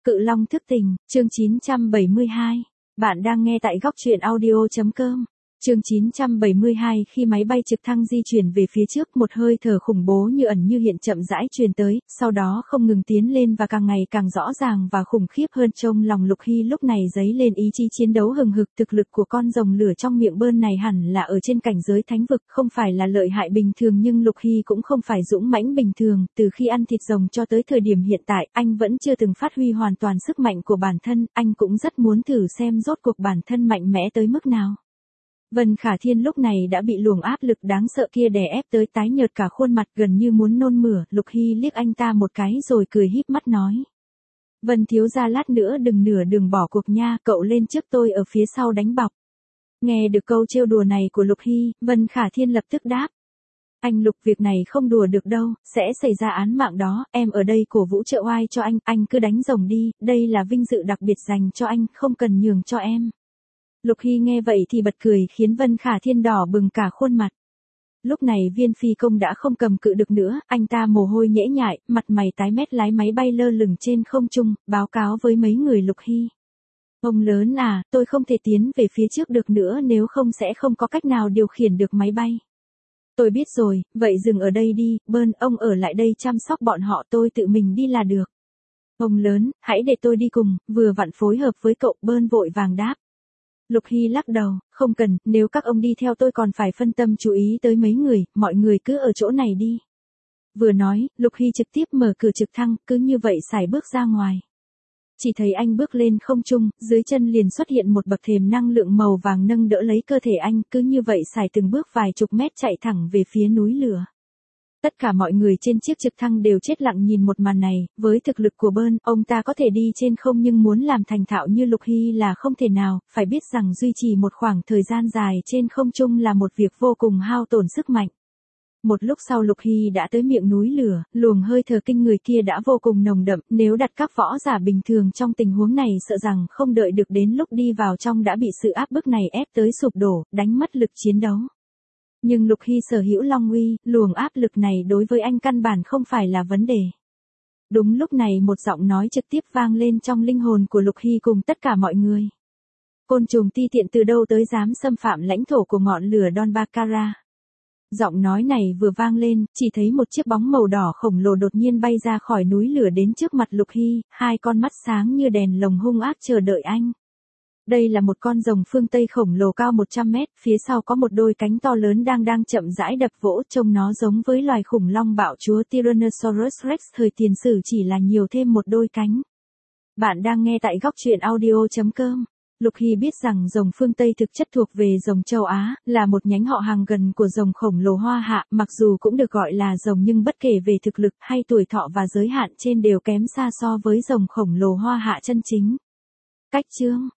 Cự Long thức tỉnh, chương 972. Bạn đang nghe tại góc truyện audio.com. Chương 972. Khi máy bay trực thăng di chuyển về phía trước, một hơi thở khủng bố như ẩn như hiện chậm rãi truyền tới, sau đó không ngừng tiến lên và càng ngày càng rõ ràng và khủng khiếp hơn. Trong lòng Lục Hy lúc này dấy lên ý chí chiến đấu hừng hực. Thực lực của con rồng lửa trong miệng bơn này hẳn là ở trên cảnh giới thánh vực, không phải là lợi hại bình thường, nhưng Lục Hy cũng không phải dũng mãnh bình thường. Từ khi ăn thịt rồng cho tới thời điểm hiện tại, anh vẫn chưa từng phát huy hoàn toàn sức mạnh của bản thân. Anh cũng rất muốn thử xem rốt cuộc bản thân mạnh mẽ tới mức nào. Vân Khả Thiên lúc này đã bị luồng áp lực đáng sợ kia đè ép tới tái nhợt cả khuôn mặt, gần như muốn nôn mửa. Lục Hy liếc anh ta một cái rồi cười híp mắt nói: Vân thiếu gia, lát nữa đừng nửa đường bỏ cuộc nha, cậu lên trước, tôi ở phía sau đánh bọc. Nghe được câu trêu đùa này của Lục Hy, Vân Khả Thiên lập tức đáp: Anh Lục, việc này không đùa được đâu, sẽ xảy ra án mạng đó, em ở đây cổ vũ trợ oai cho anh cứ đánh rồng đi, đây là vinh dự đặc biệt dành cho anh, không cần nhường cho em. Lục Hy nghe vậy thì bật cười, khiến Vân Khả Thiên đỏ bừng cả khuôn mặt. Lúc này Viên Phi Công đã không cầm cự được nữa, anh ta mồ hôi nhễ nhại, mặt mày tái mét lái máy bay lơ lửng trên không trung, báo cáo với mấy người Lục Hy: Ông lớn à, tôi không thể tiến về phía trước được nữa, nếu không sẽ không có cách nào điều khiển được máy bay. Tôi biết rồi, vậy dừng ở đây đi, Bơn, ông ở lại đây chăm sóc bọn họ, tôi tự mình đi là được. Ông lớn, hãy để tôi đi cùng, vừa vặn phối hợp với cậu, Bơn vội vàng đáp. Lục Hy lắc đầu: Không cần, nếu các ông đi theo tôi còn phải phân tâm chú ý tới mấy người, mọi người cứ ở chỗ này đi. Vừa nói, Lục Hy trực tiếp mở cửa trực thăng, cứ như vậy sải bước ra ngoài. Chỉ thấy anh bước lên không trung, dưới chân liền xuất hiện một bậc thềm năng lượng màu vàng nâng đỡ lấy cơ thể anh, cứ như vậy sải từng bước vài chục mét chạy thẳng về phía núi lửa. Tất cả mọi người trên chiếc trực thăng đều chết lặng nhìn một màn này, với thực lực của Bơn, ông ta có thể đi trên không nhưng muốn làm thành thạo như Lục Hy là không thể nào, phải biết rằng duy trì một khoảng thời gian dài trên không trung là một việc vô cùng hao tổn sức mạnh. Một lúc sau Lục Hy đã tới miệng núi lửa, luồng hơi thở kinh người kia đã vô cùng nồng đậm, nếu đặt các võ giả bình thường trong tình huống này sợ rằng không đợi được đến lúc đi vào trong đã bị sự áp bức này ép tới sụp đổ, đánh mất lực chiến đấu. Nhưng Lục Hy sở hữu Long Uy, luồng áp lực này đối với anh căn bản không phải là vấn đề. Đúng lúc này một giọng nói trực tiếp vang lên trong linh hồn của Lục Hy cùng tất cả mọi người. Côn trùng ti tiện từ đâu tới dám xâm phạm lãnh thổ của ngọn lửa Don Baccarat. Giọng nói này vừa vang lên, chỉ thấy một chiếc bóng màu đỏ khổng lồ đột nhiên bay ra khỏi núi lửa đến trước mặt Lục Hy, hai con mắt sáng như đèn lồng hung ác chờ đợi anh. Đây là một con rồng phương Tây khổng lồ cao 100 mét, phía sau có một đôi cánh to lớn đang chậm rãi đập vỗ, trông nó giống với loài khủng long bạo chúa Tyrannosaurus Rex thời tiền sử, chỉ là nhiều thêm một đôi cánh. Bạn đang nghe tại góc truyện audio.com. Lục Hy biết rằng rồng phương Tây thực chất thuộc về rồng châu Á, là một nhánh họ hàng gần của rồng khổng lồ Hoa Hạ, mặc dù cũng được gọi là rồng nhưng bất kể về thực lực hay tuổi thọ và giới hạn trên đều kém xa so với rồng khổng lồ Hoa Hạ chân chính. Cách chương